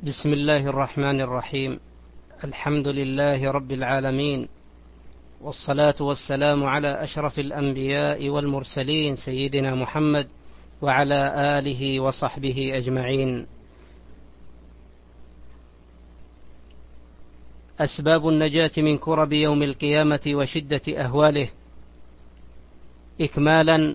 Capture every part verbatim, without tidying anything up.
بسم الله الرحمن الرحيم. الحمد لله رب العالمين، والصلاة والسلام على أشرف الأنبياء والمرسلين سيدنا محمد وعلى آله وصحبه أجمعين. أسباب النجاة من كرب يوم القيامة وشدة أهواله. إكمالا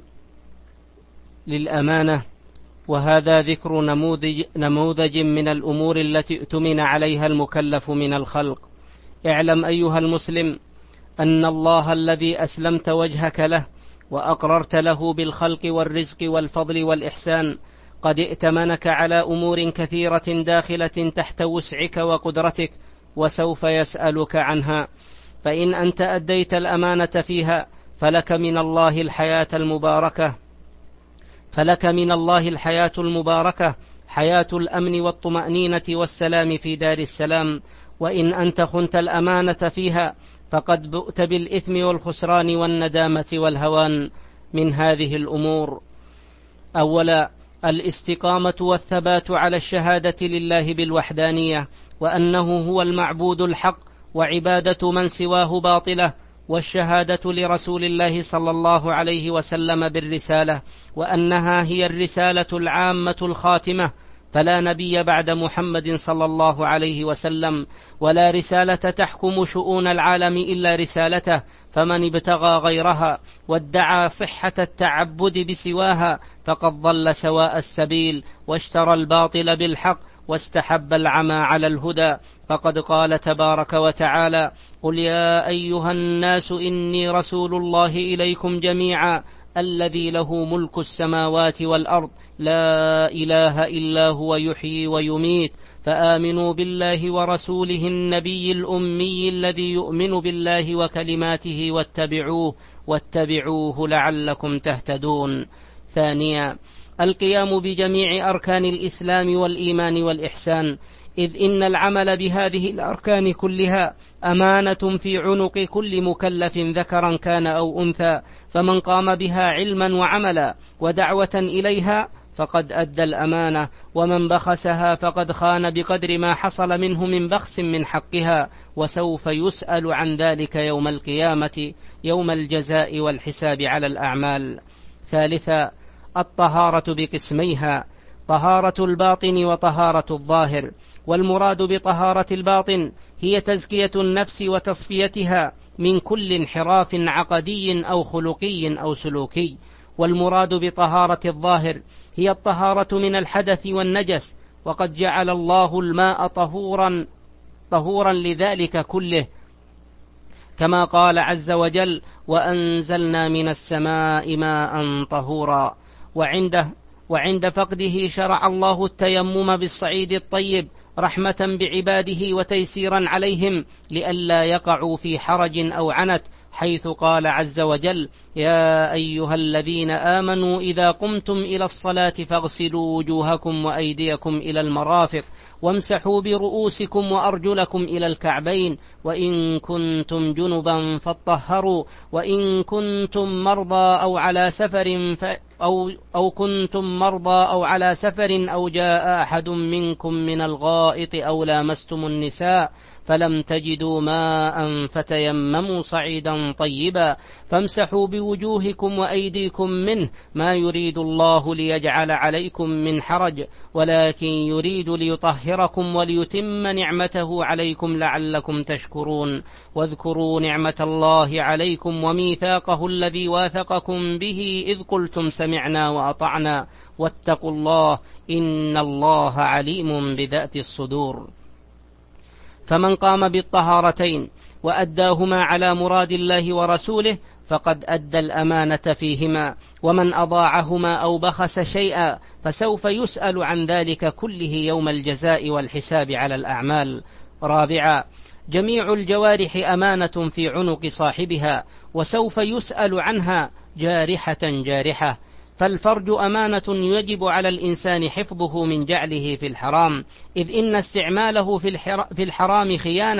للأمانة، وهذا ذكر نموذج, نموذج من الأمور التي اؤتمن عليها المكلف من الخلق. اعلم أيها المسلم أن الله الذي أسلمت وجهك له وأقررت له بالخلق والرزق والفضل والإحسان قد ائتمنك على أمور كثيرة داخلة تحت وسعك وقدرتك، وسوف يسألك عنها. فإن أنت أديت الأمانة فيها فلك من الله الحياة المباركة فلك من الله الحياة المباركة حياة الأمن والطمأنينة والسلام في دار السلام. وإن أنت خنت الأمانة فيها فقد بؤت بالإثم والخسران والندامة والهوان. من هذه الأمور: أولا، الاستقامة والثبات على الشهادة لله بالوحدانية، وأنه هو المعبود الحق، وعبادة من سواه باطلة، والشهادة لرسول الله صلى الله عليه وسلم بالرسالة، وأنها هي الرسالة العامة الخاتمة، فلا نبي بعد محمد صلى الله عليه وسلم، ولا رسالة تحكم شؤون العالم إلا رسالته، فمن ابتغى غيرها وادعى صحة التعبد بسواها فقد ضل سواء السبيل، واشترى الباطل بالحق، واستحب العمى على الهدى. فقد قال تبارك وتعالى: قل يا أيها الناس إني رسول الله إليكم جميعا الذي له ملك السماوات والأرض لا إله إلا هو يحيي ويميت، فآمنوا بالله ورسوله النبي الأمي الذي يؤمن بالله وكلماته واتبعوه واتبعوه لعلكم تهتدون. ثانيا، القيام بجميع أركان الإسلام والإيمان والإحسان، إذ إن العمل بهذه الأركان كلها أمانة في عنق كل مكلف ذكرا كان أو أنثى، فمن قام بها علما وعملا ودعوة إليها فقد أدى الأمانة، ومن بخسها فقد خان بقدر ما حصل منه من بخس من حقها، وسوف يسأل عن ذلك يوم القيامة، يوم الجزاء والحساب على الأعمال. ثالثا، الطهارة بقسميها: طهارة الباطن وطهارة الظاهر. والمراد بطهارة الباطن هي تزكية النفس وتصفيتها من كل انحراف عقدي أو خلقي أو سلوكي. والمراد بطهارة الظاهر هي الطهارة من الحدث والنجس، وقد جعل الله الماء طهورا طهورا لذلك كله، كما قال عز وجل: وأنزلنا من السماء ماء طهورا. وعنده وعند فقده شرع الله التيمم بالصعيد الطيب رحمة بعباده وتيسيرا عليهم لئلا يقعوا في حرج أو عنت، حيث قال عز وجل: يا أيها الذين آمنوا إذا قمتم إلى الصلاة فاغسلوا وجوهكم وأيديكم إلى المرافق وامسحوا برؤوسكم وأرجلكم إلى الكعبين، وإن كنتم جنبا فاطهروا، وإن كنتم مرضى أو على سفر ف... أو... أو كنتم مرضى أو على سفر أو جاء أحد منكم من الغائط أو لامستم النساء فلم تجدوا ماء فتيمموا صعيدا طيبا فامسحوا بوجوهكم وأيديكم منه، ما يريد الله ليجعل عليكم من حرج، ولكن يريد ليطهركم وليتم نعمته عليكم لعلكم تشكرون. واذكروا نعمة الله عليكم وميثاقه الذي واثقكم به إذ قلتم سمعنا وأطعنا واتقوا الله إن الله عليم بذات الصدور. فمن قام بالطهارتين وأداهما على مراد الله ورسوله فقد أدى الأمانة فيهما، ومن أضاعهما أو بخس شيئا فسوف يسأل عن ذلك كله يوم الجزاء والحساب على الأعمال. رابعا، جميع الجوارح أمانة في عنق صاحبها، وسوف يسأل عنها جارحة جارحة. فالفرج أمانة يجب على الإنسان حفظه من جعله في الحرام، إذ إن استعماله في الحرام خيانة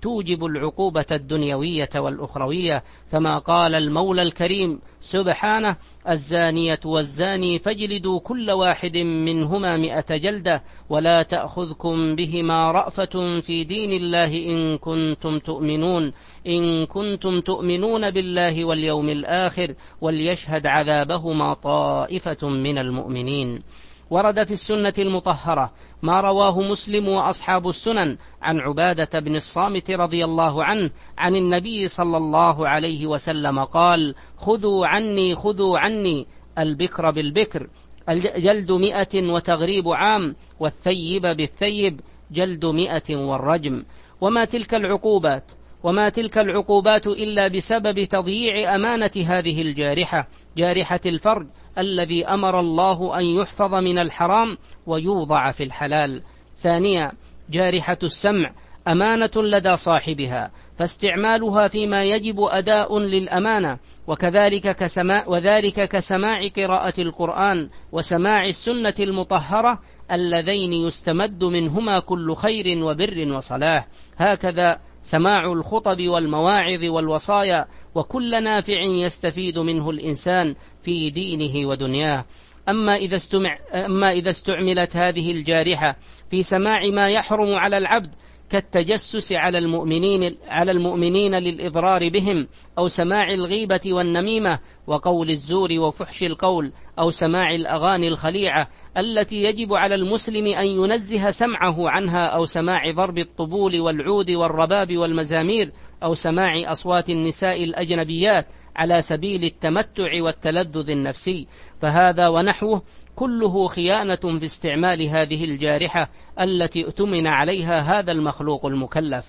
توجب العقوبة الدنيوية والأخروية، كما قال المولى الكريم سبحانه: الزانية والزاني فاجلدوا كل واحد منهما مئة جلدة ولا تأخذكم بهما رأفة في دين الله إن كنتم تؤمنون إن كنتم تؤمنون بالله واليوم الآخر وليشهد عذابهما طائفة من المؤمنين. ورد في السنة المطهرة ما رواه مسلم وأصحاب السنن عن عبادة بن الصامت رضي الله عنه عن النبي صلى الله عليه وسلم قال: خذوا عني خذوا عني البكر بالبكر جلد مئة وتغريب عام، والثيب بالثيب جلد مئة والرجم. وما تلك العقوبات وما تلك العقوبات إلا بسبب تضييع أمانة هذه الجارحة، جارحة الفرج الذي أمر الله أن يحفظ من الحرام ويوضع في الحلال. ثانيا، جارحة السمع أمانة لدى صاحبها، فاستعمالها فيما يجب أداء للأمانة، وكذلك كسماع وذلك كسماع قراءة القرآن وسماع السنة المطهرة اللذين يستمد منهما كل خير وبر وصلاح. هكذا سماع الخطب والمواعظ والوصايا وكل نافع يستفيد منه الإنسان في دينه ودنياه. أما إذا, استمع أما إذا استعملت هذه الجارحة في سماع ما يحرم على العبد كالتجسس على المؤمنين, على المؤمنين للإضرار بهم، أو سماع الغيبة والنميمة وقول الزور وفحش القول، أو سماع الأغاني الخليعة التي يجب على المسلم أن ينزه سمعه عنها، أو سماع ضرب الطبول والعود والرباب والمزامير، أو سماع أصوات النساء الأجنبيات على سبيل التمتع والتلذذ النفسي، فهذا ونحوه كله خيانة في استعمال هذه الجارحة التي اؤتمن عليها هذا المخلوق المكلف.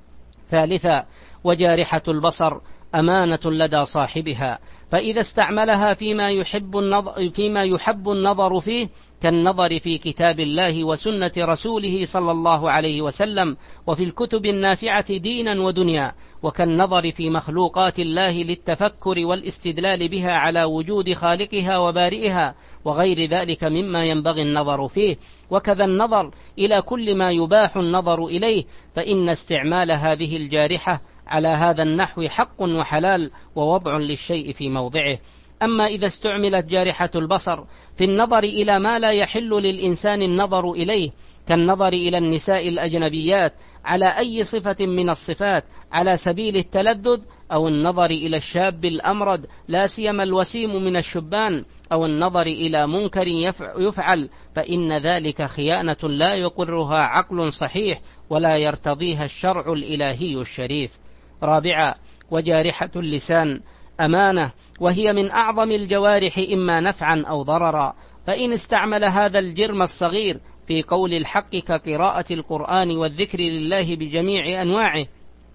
ثالثا، وجارحة البصر أمانة لدى صاحبها، فإذا استعملها فيما يحب النظر, فيما يحب النظر فيه كالنظر في كتاب الله وسنة رسوله صلى الله عليه وسلم وفي الكتب النافعة دينا ودنيا، وكالنظر في مخلوقات الله للتفكر والاستدلال بها على وجود خالقها وبارئها وغير ذلك مما ينبغي النظر فيه، وكذا النظر إلى كل ما يباح النظر إليه، فإن استعمال هذه الجارحة على هذا النحو حق وحلال ووضع للشيء في موضعه. أما إذا استعملت جارحة البصر في النظر إلى ما لا يحل للإنسان النظر إليه كالنظر إلى النساء الأجنبيات على أي صفة من الصفات على سبيل التلذذ، أو النظر إلى الشاب الأمرد لا سيما الوسيم من الشبان، أو النظر إلى منكر يفعل، فإن ذلك خيانة لا يقرها عقل صحيح ولا يرتضيها الشرع الإلهي الشريف. رابعا، وجارحة اللسان أمانة، وهي من أعظم الجوارح إما نفعا أو ضررا، فإن استعمل هذا الجرم الصغير في قول الحق كقراءة القرآن والذكر لله بجميع أنواعه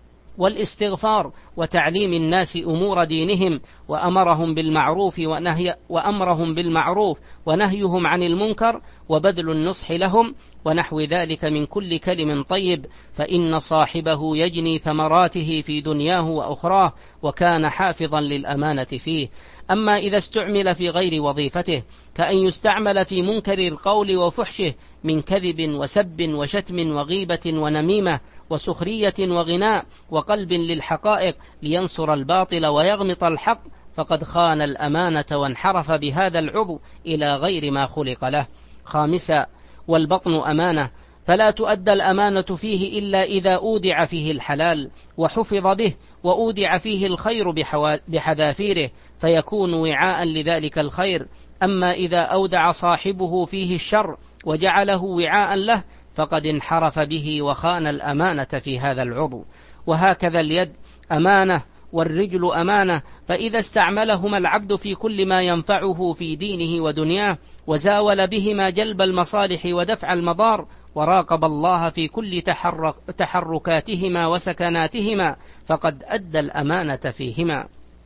والاستغفار وتعليم الناس أمور دينهم وأمرهم بالمعروف ونهي وأمرهم بالمعروف ونهيهم عن المنكر وبذل النصح لهم ونحو ذلك من كل كلم طيب، فإن صاحبه يجني ثمراته في دنياه وأخراه وكان حافظا للأمانة فيه. أما إذا استعمل في غير وظيفته كأن يستعمل في منكر القول وفحشه من كذب وسب وشتم وغيبة ونميمة وسخرية وغناء وقلب للحقائق لينصر الباطل ويغمط الحق، فقد خان الأمانة وانحرف بهذا العضو إلى غير ما خلق له. خامسا، والبطن أمانة، فلا تؤدى الأمانة فيه إلا إذا أودع فيه الحلال وحفظ به وأودع فيه الخير بحذافيره فيكون وعاء لذلك الخير. أما إذا أودع صاحبه فيه الشر وجعله وعاء له فقد انحرف به وخان الأمانة في هذا العضو. وهكذا اليد أمانة والرجل أمانة، فإذا استعملهما العبد في كل ما ينفعه في دينه ودنياه وزاول بهما جلب المصالح ودفع المضار وراقب الله في كل تحرك تحركاتهما وسكناتهما فقد أدى الأمانة فيهما.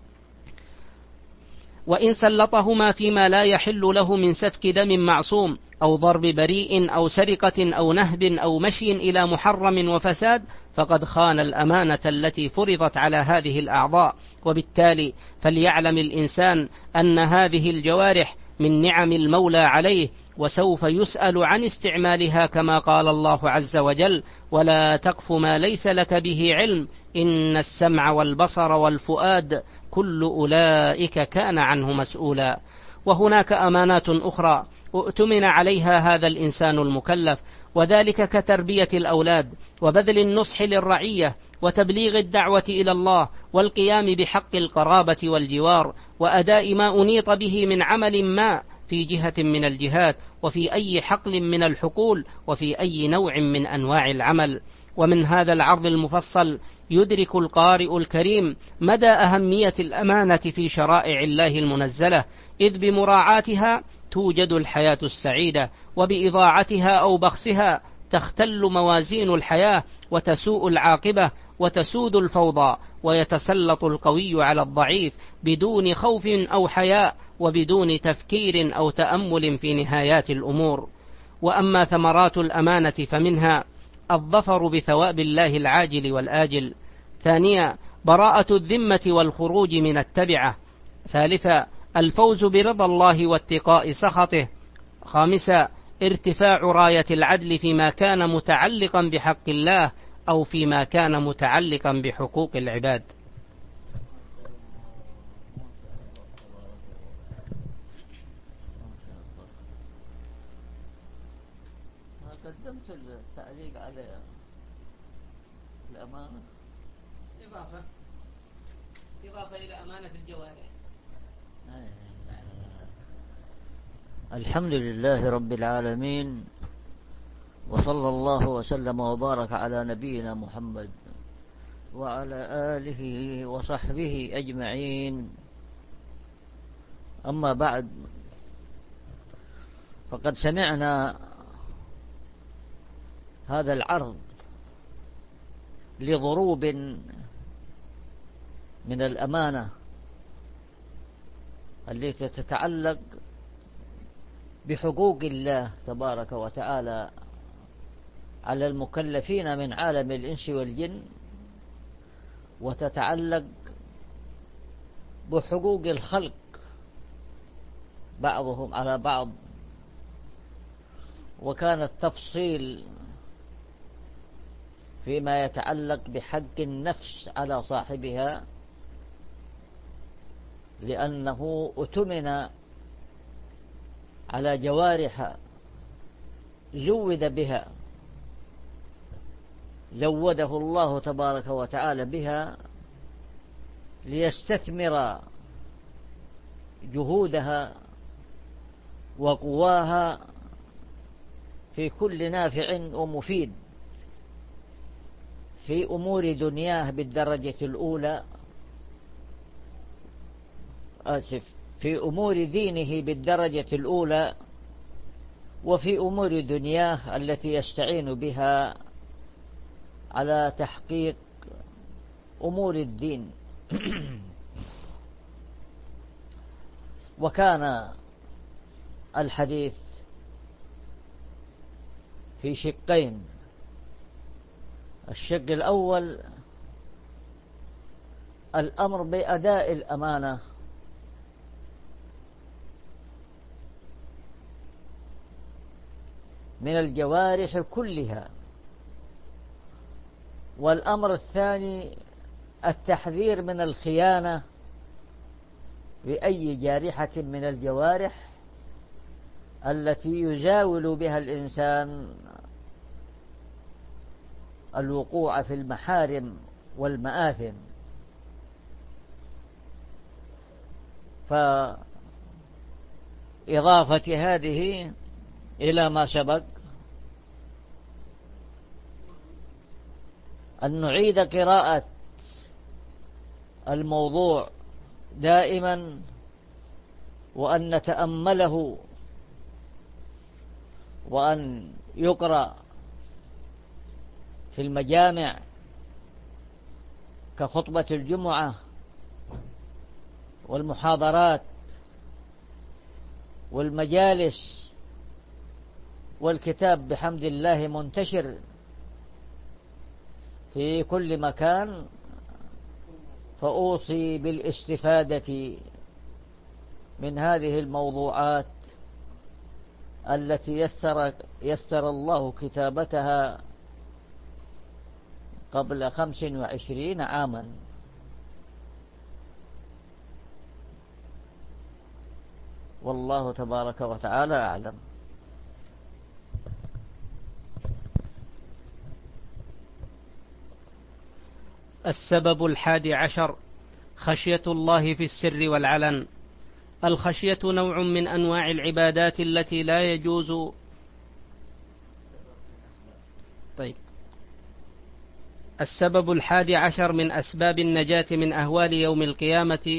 وإن سلطهما فيما لا يحل له من سفك دم معصوم أو ضرب بريء أو سرقة أو نهب أو مشي إلى محرم وفساد فقد خان الأمانة التي فرضت على هذه الأعضاء. وبالتالي فليعلم الإنسان أن هذه الجوارح من نعم المولى عليه وسوف يسأل عن استعمالها، كما قال الله عز وجل: ولا تقف ما ليس لك به علم إن السمع والبصر والفؤاد كل أولئك كان عنه مسؤولا. وهناك أمانات أخرى اؤتمن عليها هذا الإنسان المكلف، وذلك كتربية الأولاد، وبذل النصح للرعية، وتبليغ الدعوة إلى الله، والقيام بحق القرابة والجوار، وأداء ما أنيط به من عمل ما في جهة من الجهات، وفي أي حقل من الحقول، وفي أي نوع من أنواع العمل. ومن هذا العرض المفصل يدرك القارئ الكريم مدى أهمية الأمانة في شرائع الله المنزلة، إذ بمراعاتها توجد الحياة السعيدة، وبإضاعتها أو بخسها تختل موازين الحياة، وتسوء العاقبة، وتسود الفوضى، ويتسلط القوي على الضعيف بدون خوف أو حياء، وبدون تفكير أو تأمل في نهايات الأمور. وأما ثمرات الأمانة فمنها الظفر بثواب الله العاجل والآجل. ثانيا، براءة الذمة والخروج من التبعة. ثالثا، الفوز برضا الله واتقاء سخطه. خامسا، ارتفاع راية العدل فيما كان متعلقا بحق الله أو فيما كان متعلقا بحقوق العباد. قدمت التعليق على الأمانة إضافة إضافة إلى أمانة الجوارح. الحمد لله رب العالمين، وصلى الله وسلم وبارك على نبينا محمد وعلى آله وصحبه أجمعين. أما بعد، فقد سمعنا هذا العرض لضروب من الأمانة التي تتعلق بحقوق الله تبارك وتعالى على المكلفين من عالم الإنس والجن، وتتعلق بحقوق الخلق بعضهم على بعض. وكان التفصيل فيما يتعلق بحق النفس على صاحبها، لأنه أتمن على جوارح زود بها، زوده الله تبارك وتعالى بها ليستثمر جهودها وقواها في كل نافع ومفيد في أمور دنياه بالدرجة الأولى، آسف في أمور دينه بالدرجة الأولى، وفي أمور دنياه التي يستعين بها على تحقيق أمور الدين. وكان الحديث في شقين: الشق الأول الأمر بأداء الأمانة، من الجوارح كلها، والأمر الثاني التحذير من الخيانة بأي جارحة من الجوارح التي يزاول بها الإنسان الوقوع في المحارم والمآثم. فإضافة هذه إلى ما سبق أن نعيد قراءة الموضوع دائما، وأن نتأمله، وأن يقرأ في المجامع كخطبة الجمعة والمحاضرات والمجالس، والكتاب بحمد الله منتشر في كل مكان. فأوصي بالاستفادة من هذه الموضوعات التي يسر, يسر الله كتابتها قبل خمس وعشرين عاما. والله تبارك وتعالى أعلم. السبب الحادي عشر: خشية الله في السر والعلن. الخشية نوع من أنواع العبادات التي لا يجوز طيب السبب الحادي عشر من أسباب النجاة من أهوال يوم القيامة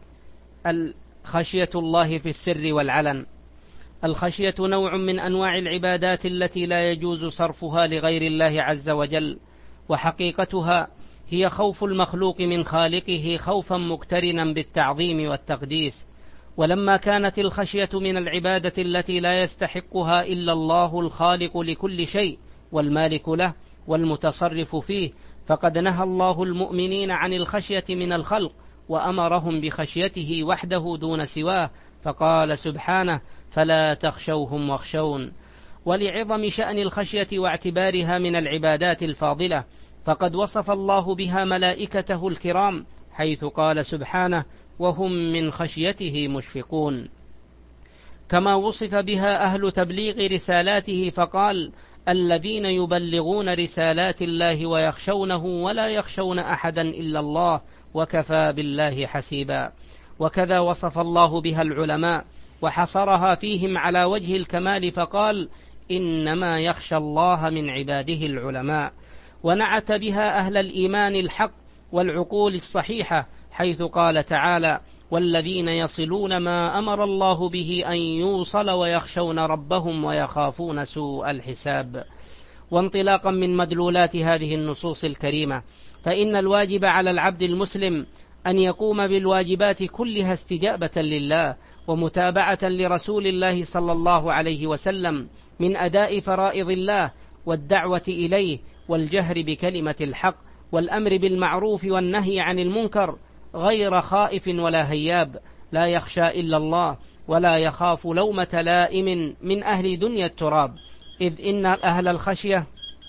خشية الله في السر والعلن. الخشية نوع من أنواع العبادات التي لا يجوز صرفها لغير الله عز وجل، وحقيقتها هي خوف المخلوق من خالقه خوفا مقترنا بالتعظيم والتقديس. ولما كانت الخشية من العبادة التي لا يستحقها إلا الله الخالق لكل شيء والمالك له والمتصرف فيه، فقد نهى الله المؤمنين عن الخشية من الخلق وأمرهم بخشيته وحده دون سواه، فقال سبحانه: فلا تخشوهم واخشون. ولعظم شأن الخشية واعتبارها من العبادات الفاضلة، فقد وصف الله بها ملائكته الكرام، حيث قال سبحانه: وهم من خشيته مشفقون. كما وصف بها أهل تبليغ رسالاته، فقال: الذين يبلغون رسالات الله ويخشونه ولا يخشون أحدا إلا الله وكفى بالله حسيبا. وكذا وصف الله بها العلماء وحصرها فيهم على وجه الكمال، فقال: إنما يخشى الله من عباده العلماء. ونعت بها أهل الإيمان الحق والعقول الصحيحة، حيث قال تعالى: والذين يصلون ما أمر الله به أن يوصل ويخشون ربهم ويخافون سوء الحساب. وانطلاقا من مدلولات هذه النصوص الكريمة، فإن الواجب على العبد المسلم أن يقوم بالواجبات كلها استجابة لله ومتابعة لرسول الله صلى الله عليه وسلم من أداء فرائض الله والدعوة إليه والجهر بكلمة الحق والأمر بالمعروف والنهي عن المنكر، غير خائف ولا هياب، لا يخشى إلا الله ولا يخاف لومة لائم من أهل دنيا التراب، إذ إن أهل الخشية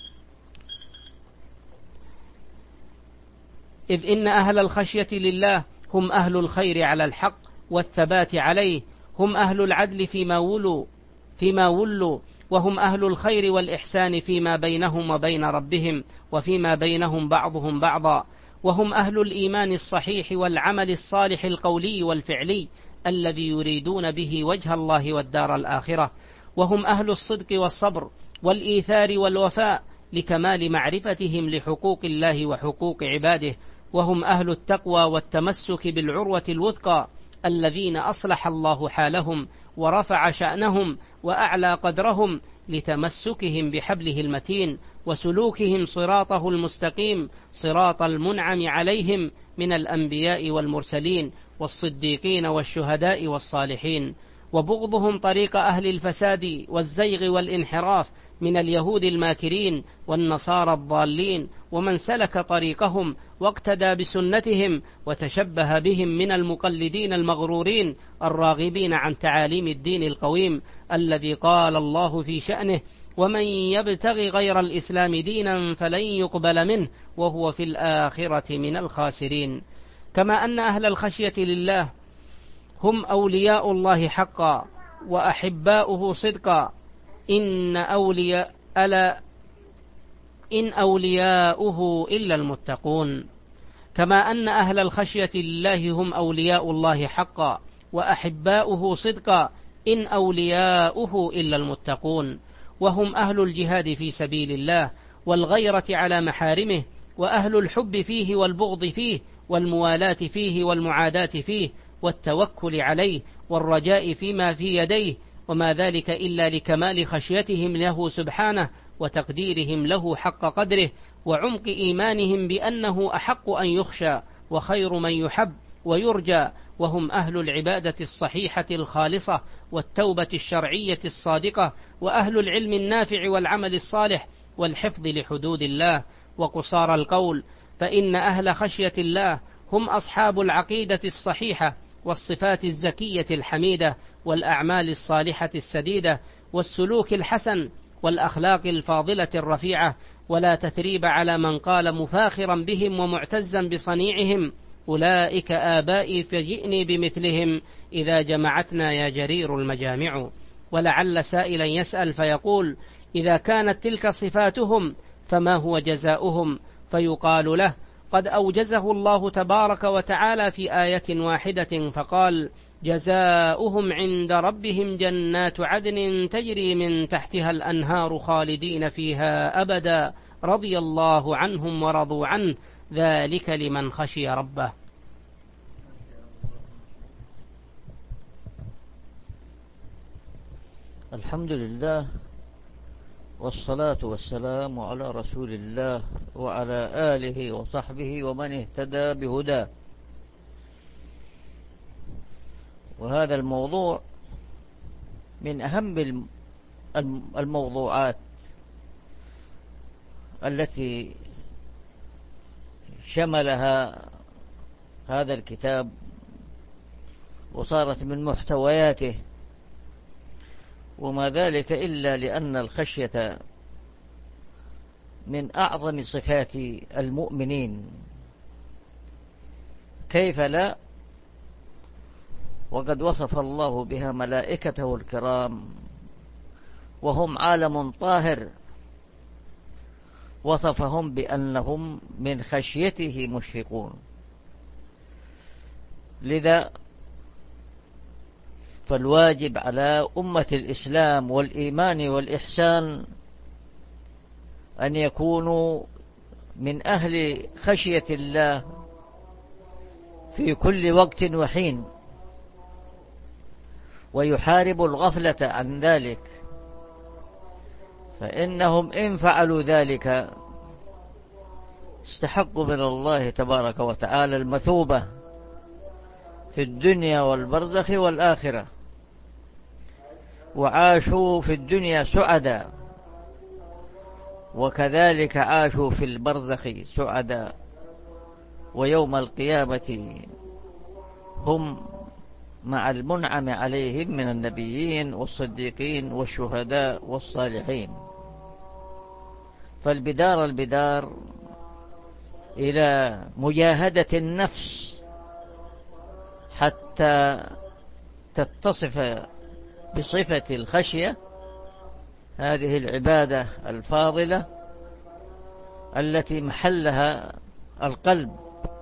إذ إن أهل الخشية لله هم أهل الخير على الحق والثبات عليه، هم أهل العدل فيما ولوا فيما ولوا وهم أهل الخير والإحسان فيما بينهم وبين ربهم وفيما بينهم بعضهم بعضا، وهم أهل الإيمان الصحيح والعمل الصالح القولي والفعلي الذي يريدون به وجه الله والدار الآخرة، وهم أهل الصدق والصبر والإيثار والوفاء لكمال معرفتهم لحقوق الله وحقوق عباده، وهم أهل التقوى والتمسك بالعروة الوثقى الذين أصلح الله حالهم ورفع شأنهم وأعلى قدرهم لتمسكهم بحبله المتين وسلوكهم صراطه المستقيم، صراط المنعم عليهم من الأنبياء والمرسلين والصديقين والشهداء والصالحين، وبغضهم طريق أهل الفساد والزيغ والانحراف من اليهود الماكرين والنصارى الضالين، ومن سلك طريقهم واقتدى بسنتهم وتشبه بهم من المقلدين المغرورين الراغبين عن تعاليم الدين القويم الذي قال الله في شأنه: ومن يبتغي غير الإسلام دينا فلن يقبل منه وهو في الآخرة من الخاسرين. كما أن أهل الخشية لله هم أولياء الله حقا وأحباؤه صدقا، إن أولياء ألا إن أولياؤه إلا المتقون. كما أن أهل الخشية لله هم أولياء الله حقا وأحباؤه صدقا، إن أولياؤه إلا المتقون، وهم أهل الجهاد في سبيل الله والغيرة على محارمه، وأهل الحب فيه والبغض فيه والموالاة فيه والمعاداة فيه والتوكل عليه والرجاء فيما في يديه، وما ذلك إلا لكمال خشيتهم له سبحانه وتقديرهم له حق قدره وعمق إيمانهم بأنه أحق أن يخشى وخير من يحب ويرجى، وهم أهل العبادة الصحيحة الخالصة والتوبة الشرعية الصادقة، وأهل العلم النافع والعمل الصالح والحفظ لحدود الله وقصار القول، فإن أهل خشية الله هم أصحاب العقيدة الصحيحة والصفات الزكية الحميدة والأعمال الصالحة السديدة، والسلوك الحسن والأخلاق الفاضلة الرفيعة، ولا تثريب على من قال مفاخرا بهم ومعتزا بصنيعهم: أولئك آبائي فجئني بمثلهم إذا جمعتنا يا جرير المجامع. ولعل سائلا يسأل فيقول: إذا كانت تلك صفاتهم فما هو جزاؤهم؟ فيقال له: قد أوجزه الله تبارك وتعالى في آية واحدة فقال: جزاؤهم عند ربهم جنات عدن تجري من تحتها الأنهار خالدين فيها أبدا رضي الله عنهم ورضوا عنه ذلك لمن خشي ربه. الحمد لله، والصلاة والسلام على رسول الله وعلى آله وصحبه ومن اهتدى بهداه. وهذا الموضوع من أهم الموضوعات التي شملها هذا الكتاب وصارت من محتوياته، وما ذلك إلا لأن الخشية من أعظم صفات المؤمنين، كيف لا، وقد وصف الله بها ملائكته الكرام وهم عالم طاهر، وصفهم بأنهم من خشيته مشفقون. لذا فالواجب على أمة الإسلام والإيمان والإحسان أن يكونوا من أهل خشية الله في كل وقت وحين، ويحاربوا الغفلة عن ذلك، فإنهم إن فعلوا ذلك استحقوا من الله تبارك وتعالى المثوبة في الدنيا والبرزخ والآخرة، وعاشوا في الدنيا سعدا، وكذلك عاشوا في البرزخ سعدا، ويوم القيامة هم مع المنعم عليهم من النبيين والصديقين والشهداء والصالحين. فالبدار البدار إلى مجاهدة النفس حتى تتصف بصفة الخشية، هذه العبادة الفاضلة التي محلها القلب،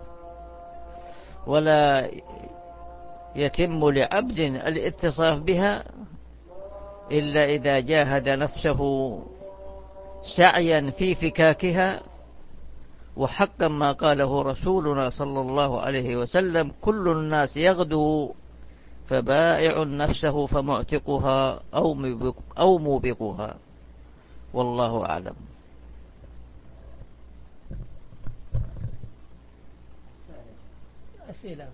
ولا يتم لعبد الاتصاف بها إلا إذا جاهد نفسه سعيا في فكاكها. وحقا ما قاله رسولنا صلى الله عليه وسلم: كل الناس يغدو فبائع نفسه فمعتقها أو موبقها، والله أعلم. أسئلة.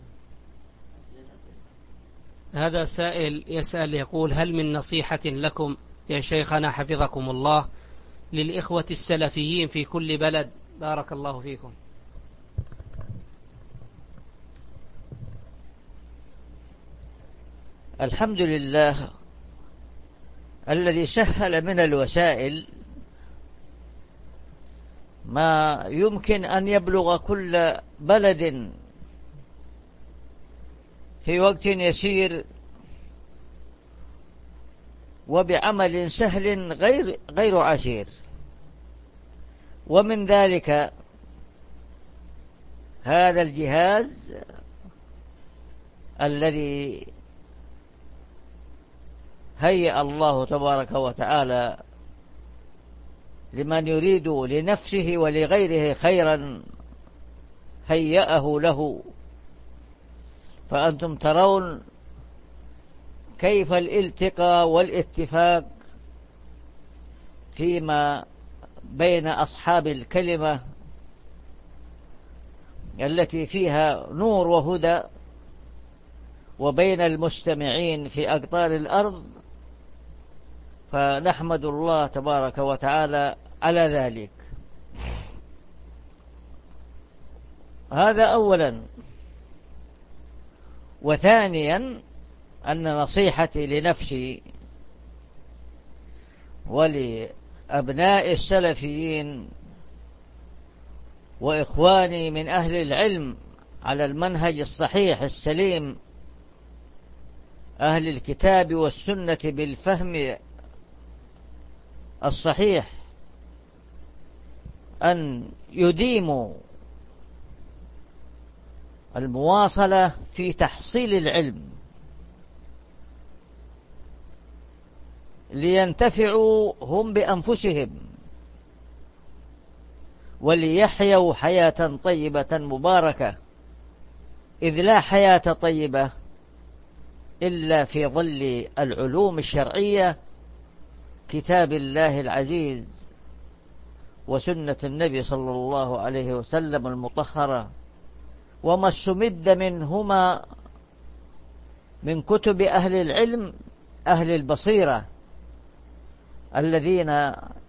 هذا سائل يسأل يقول: هل من نصيحة لكم يا شيخنا حفظكم الله للإخوة السلفيين في كل بلد؟ بارك الله فيكم. الحمد لله الذي سهل من الوسائل ما يمكن أن يبلغ كل بلد في وقت يسير وبعمل سهل غير غير عسير. ومن ذلك هذا الجهاز الذي هيأ الله تبارك وتعالى لمن يريد لنفسه ولغيره خيرا، هيأه له. فأنتم ترون كيف الالتقاء والاتفاق فيما بين أصحاب الكلمة التي فيها نور وهدى، وبين المستمعين في أقطار الأرض، فنحمد الله تبارك وتعالى على ذلك. هذا أولا. وثانيا أن نصيحتي لنفسي ولأبناء السلفيين وإخواني من أهل العلم على المنهج الصحيح السليم أهل الكتاب والسنة بالفهم الصحيح أن يديموا المواصلة في تحصيل العلم لينتفعوا هم بأنفسهم وليحيوا حياة طيبة مباركة، إذ لا حياة طيبة إلا في ظل العلوم الشرعية، كتاب الله العزيز وسنة النبي صلى الله عليه وسلم المطهرة، وما استمد منهما من كتب أهل العلم أهل البصيرة الذين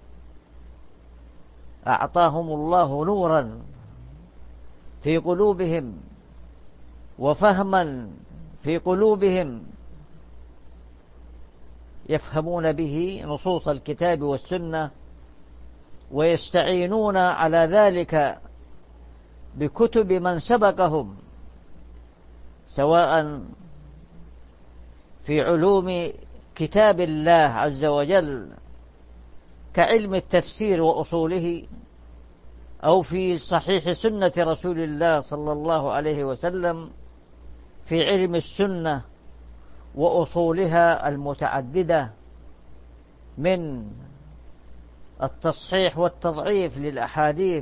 أعطاهم الله نورا في قلوبهم وفهما في قلوبهم يفهمون به نصوص الكتاب والسنة، ويستعينون على ذلك بكتب من سبقهم، سواء في علوم كتاب الله عز وجل كعلم التفسير وأصوله، أو في صحيح سنة رسول الله صلى الله عليه وسلم في علم السنة وأصولها المتعددة من التصحيح والتضعيف للأحاديث،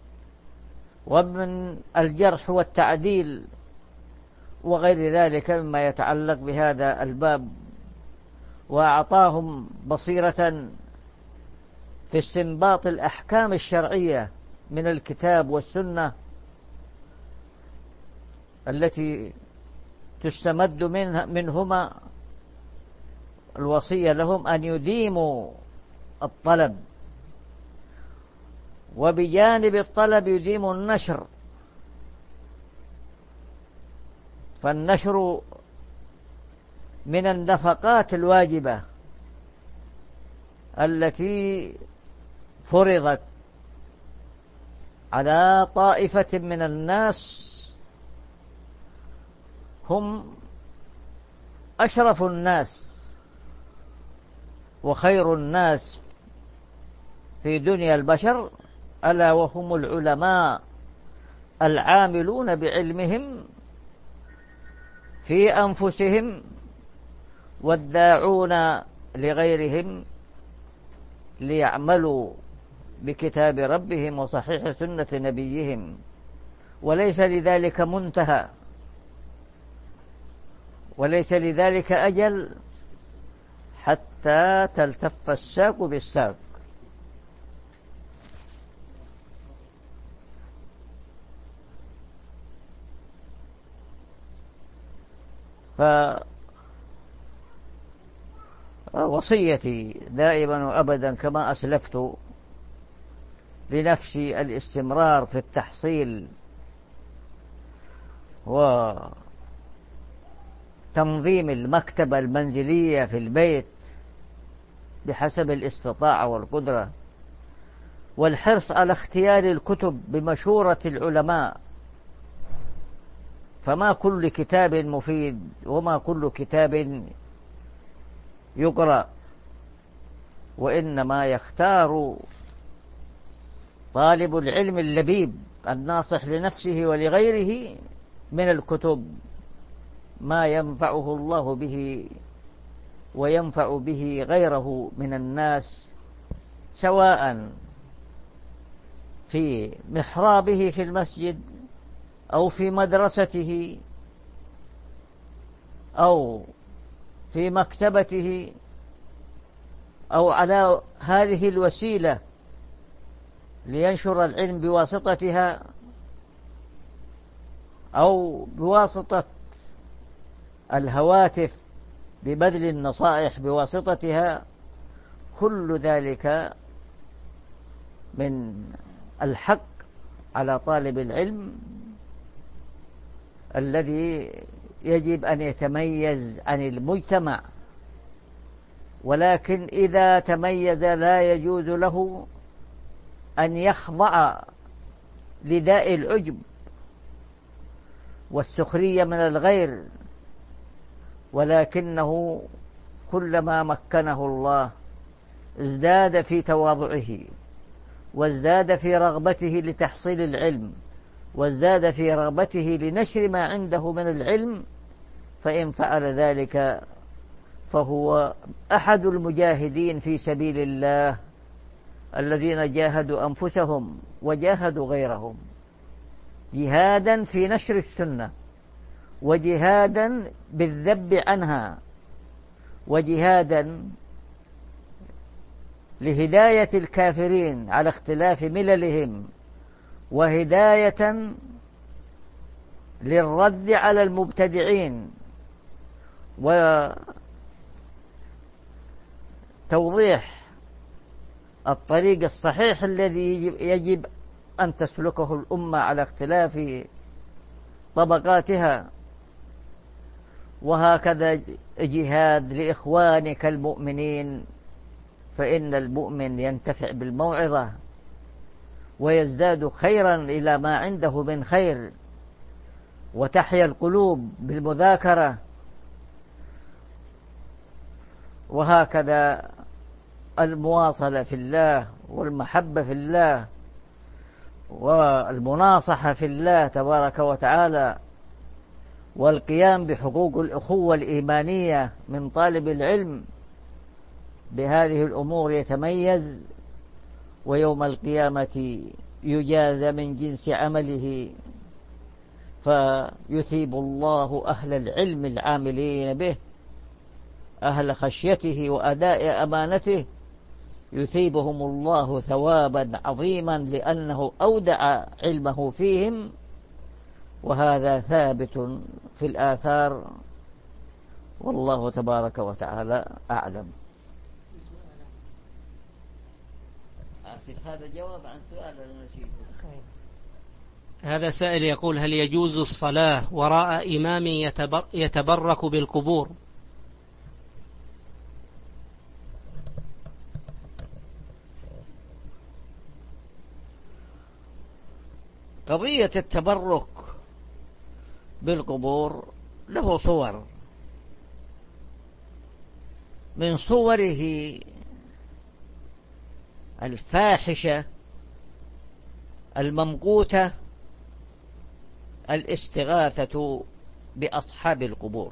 ومن الجرح والتعديل وغير ذلك مما يتعلق بهذا الباب. وأعطاهم بصيرة في استنباط الأحكام الشرعية من الكتاب والسنة التي تستمد منها منهما الوصية لهم أن يديموا الطلب، وبجانب الطلب يديموا النشر، فالنشر من النفقات الواجبة التي فرضت على طائفة من الناس هم أشرف الناس وخير الناس في دنيا البشر، ألا وهم العلماء العاملون بعلمهم في أنفسهم والداعون لغيرهم ليعملوا بكتاب ربهم وصحيح سنة نبيهم، وليس لذلك منتهى وليس لذلك أجل حتى تلتف الساق بالساق. فوصيتي دائما وأبدا كما أسلفت لنفسي الاستمرار في التحصيل وتنظيم المكتبة المنزلية في البيت بحسب الاستطاعة والقدرة، والحرص على اختيار الكتب بمشورة العلماء، فما كل كتاب مفيد وما كل كتاب يقرأ، وإنما يختار طالب العلم اللبيب الناصح لنفسه ولغيره من الكتب ما ينفعه الله به وينفع به غيره من الناس، سواء في محرابه في المسجد أو في مدرسته أو في مكتبته أو على هذه الوسيلة لينشر العلم بواسطتها أو بواسطة الهواتف ببذل النصائح بواسطتها. كل ذلك من الحق على طالب العلم الذي يجب أن يتميز عن المجتمع ولكن إذا تميز لا يجوز له أن يخضع لداء العجب والسخرية من الغير، ولكنه كلما مكنه الله ازداد في تواضعه، وازداد في رغبته لتحصيل العلم، وازداد في رغبته لنشر ما عنده من العلم. فإن فعل ذلك فهو أحد المجاهدين في سبيل الله الذين جاهدوا أنفسهم وجاهدوا غيرهم، جهادا في نشر السنة، وجهادا بالذب عنها، وجهادا لهداية الكافرين على اختلاف مللهم، وهداية للرد على المبتدعين، وتوضيح الطريق الصحيح الذي يجب أن تسلكه الأمة على اختلاف طبقاتها. وهكذا جهاد لإخوانك المؤمنين، فإن المؤمن ينتفع بالموعظة ويزداد خيرا إلى ما عنده من خير، وتحيا القلوب بالمذاكرة. وهكذا المواصلة في الله، والمحبة في الله، والمناصحة في الله تبارك وتعالى، والقيام بحقوق الأخوة الإيمانية من طالب العلم. بهذه الأمور يتميز، ويوم القيامة يجازى من جنس عمله، فيثيب الله أهل العلم العاملين به، أهل خشيته وأداء أمانته، يثيبهم الله ثوابا عظيما لأنه أودع علمه فيهم. وهذا ثابت في الآثار، والله تبارك وتعالى أعلم. آسف، هذا جواب عن سؤال نسيته. هذا سائل يقول: هل يجوز الصلاة وراء إمام يتبر يتبرك بالقبور؟ قضية التبرك بالقبور له صور، من صوره الفاحشة الممقوتة الاستغاثة بأصحاب القبور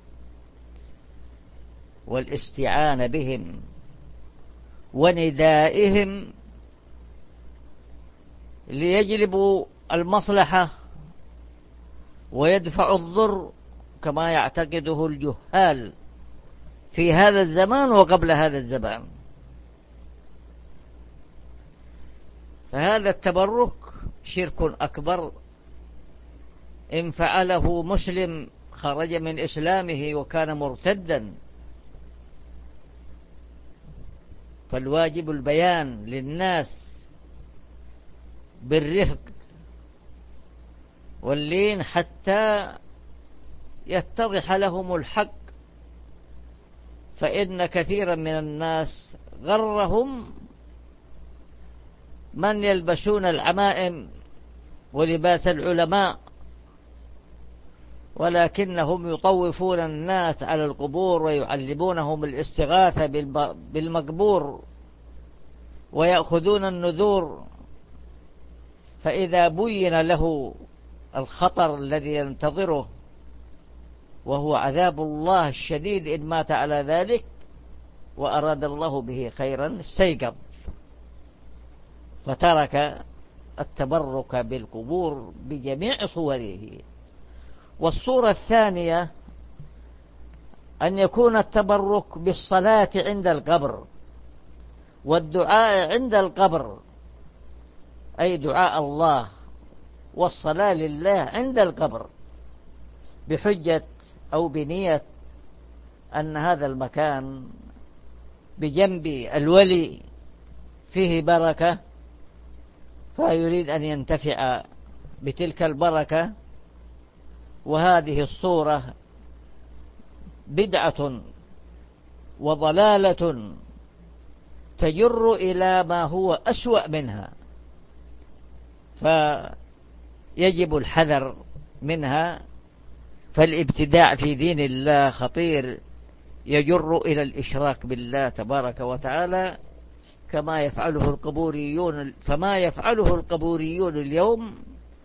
والاستعانة بهم وندائهم ليجلبوا المصلحة ويدفعوا الضر، كما يعتقده الجهال في هذا الزمان وقبل هذا الزمان. فهذا التبرك شرك أكبر، إن فعله مسلم خرج من إسلامه وكان مرتدا. فالواجب البيان للناس بالرفق واللين حتى يتضح لهم الحق، فإن كثيرا من الناس غرهم من يلبسون العمائم ولباس العلماء، ولكنهم يطوفون الناس على القبور ويعلمونهم الاستغاثة بالمقبور ويأخذون النذور. فإذا بين له الخطر الذي ينتظره وهو عذاب الله الشديد إن مات على ذلك وأراد الله به خيرا استيقظ، فترك التبرك بالقبور بجميع صوره. والصورة الثانية أن يكون التبرك بالصلاة عند القبر والدعاء عند القبر، أي دعاء الله والصلاة لله عند القبر، بحجة أو بنية أن هذا المكان بجنب الولي فيه بركة، فيريد أن ينتفع بتلك البركة. وهذه الصورة بدعة وضلالة تجر إلى ما هو أسوأ منها، فيجب الحذر منها. فالابتداع في دين الله خطير، يجر إلى الإشراك بالله تبارك وتعالى، كما يفعله القبوريون فما يفعله القبوريون اليوم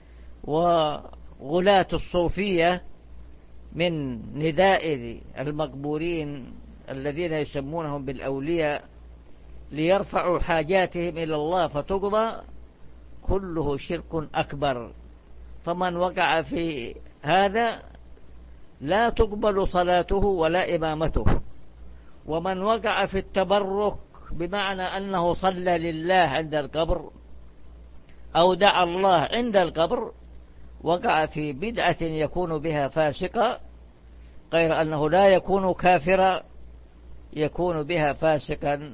وغلاة الصوفية من نداء المقبورين الذين يسمونهم بالأولياء ليرفعوا حاجاتهم إلى الله فتقضى، كله شرك أكبر. فمن وقع في هذا لا تقبل صلاته ولا إمامته. ومن وقع في التبرك بمعنى أنه صلى لله عند القبر أو دعا الله عند القبر وقع في بدعة يكون بها فاسقا، غير أنه لا يكون كافرا، يكون بها فاسقا.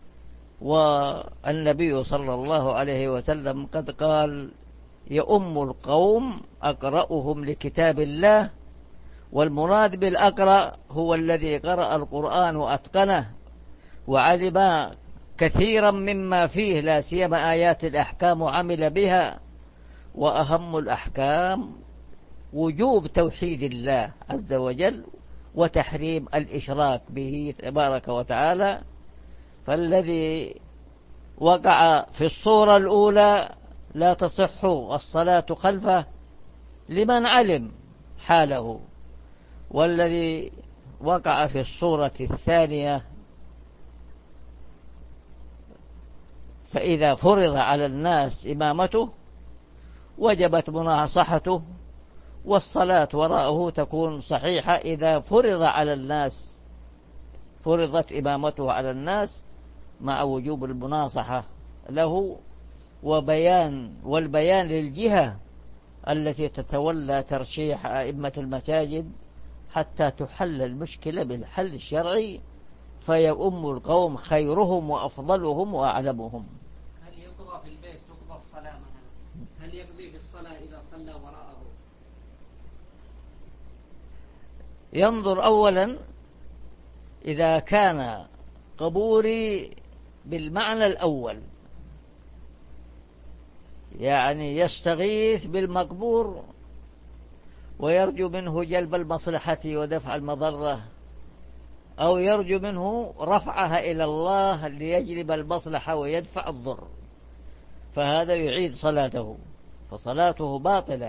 والنبي صلى الله عليه وسلم قد قال: يؤم القوم أقرأهم لكتاب الله. والمراد بالأقرأ هو الذي قرأ القرآن وأتقنه وعلم كثيرا مما فيه، لا سيما آيات الأحكام وعمل بها. وأهم الأحكام وجوب توحيد الله عز وجل وتحريم الإشراك به تبارك وتعالى. فالذي وقع في الصورة الأولى لا تصح الصلاة خلفه لمن علم حاله، والذي وقع في الصورة الثانية فإذا فرض على الناس إمامته وجبت مناصحته، والصلاة وراءه تكون صحيحة إذا فرض على الناس فرضت إمامته على الناس مع وجوب المناصحة له وبيان والبيان للجهة التي تتولى ترشيح أئمة المساجد حتى تحل المشكلة بالحل الشرعي، فيؤم القوم خيرهم وأفضلهم وأعلمهم. هل يقضى في البيت تقضى الصلاة مثلا؟ هل يقضي في الصلاة إذا صلى وراءه؟ ينظر أولا إذا كان قبوري بالمعنى الأول، يعني يستغيث بالمقبور ويرجو منه جلب المصلحة ودفع المضرة، أو يرجو منه رفعها إلى الله ليجلب المصلحة ويدفع الضر، فهذا يعيد صلاته، فصلاته باطلة.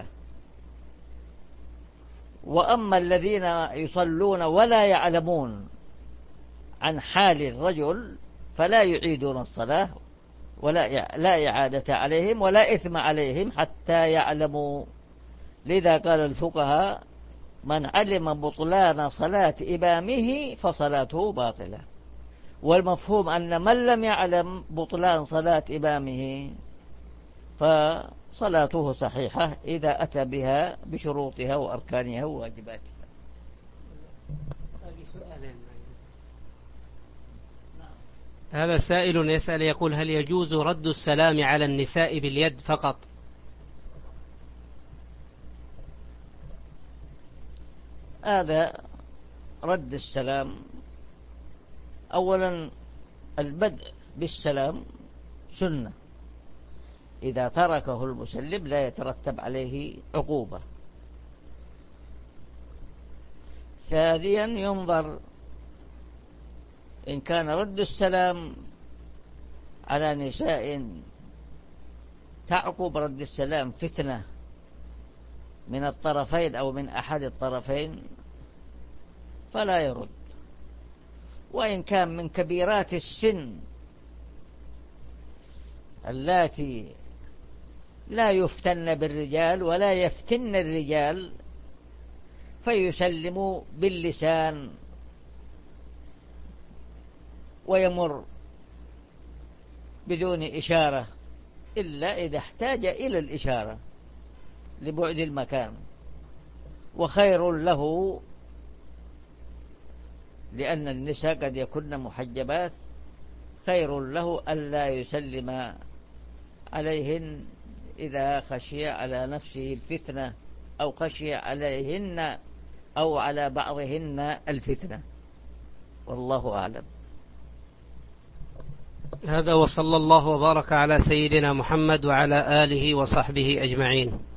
وأما الذين يصلون ولا يعلمون عن حال الرجل فلا يعيدون الصلاة ولا لا إعادة عليهم ولا إثم عليهم حتى يعلموا. لذا قال الفقهاء: من علم بطلان صلاة إمامه فصلاته باطلة. والمفهوم أن من لم يعلم بطلان صلاة إمامه فصلاته صحيحة إذا أتى بها بشروطها وأركانها وواجباتها. هذا سائل يسأل يقول: هل يجوز رد السلام على النساء باليد فقط؟ هذا رد السلام، أولا البدء بالسلام سنة، إذا تركه المسلم لا يترتب عليه عقوبة. ثانيا ينظر إن كان رد السلام على نساء تعقب رد السلام فتنة من الطرفين أو من أحد الطرفين فلا يرد. وإن كان من كبيرات السن اللاتي لا يفتن بالرجال ولا يفتن الرجال فيسلم باللسان ويمر بدون إشارة، إلا إذا احتاج إلى الإشارة لبعد المكان. وخير له، لأن النساء قد يكن محجبات، خير له ألا يسلم عليهن إذا خشي على نفسه الفتنة أو خشي عليهن أو على بعضهن الفتنة. والله أعلم. هذا وصلى الله وبارك على سيدنا محمد وعلى آله وصحبه أجمعين.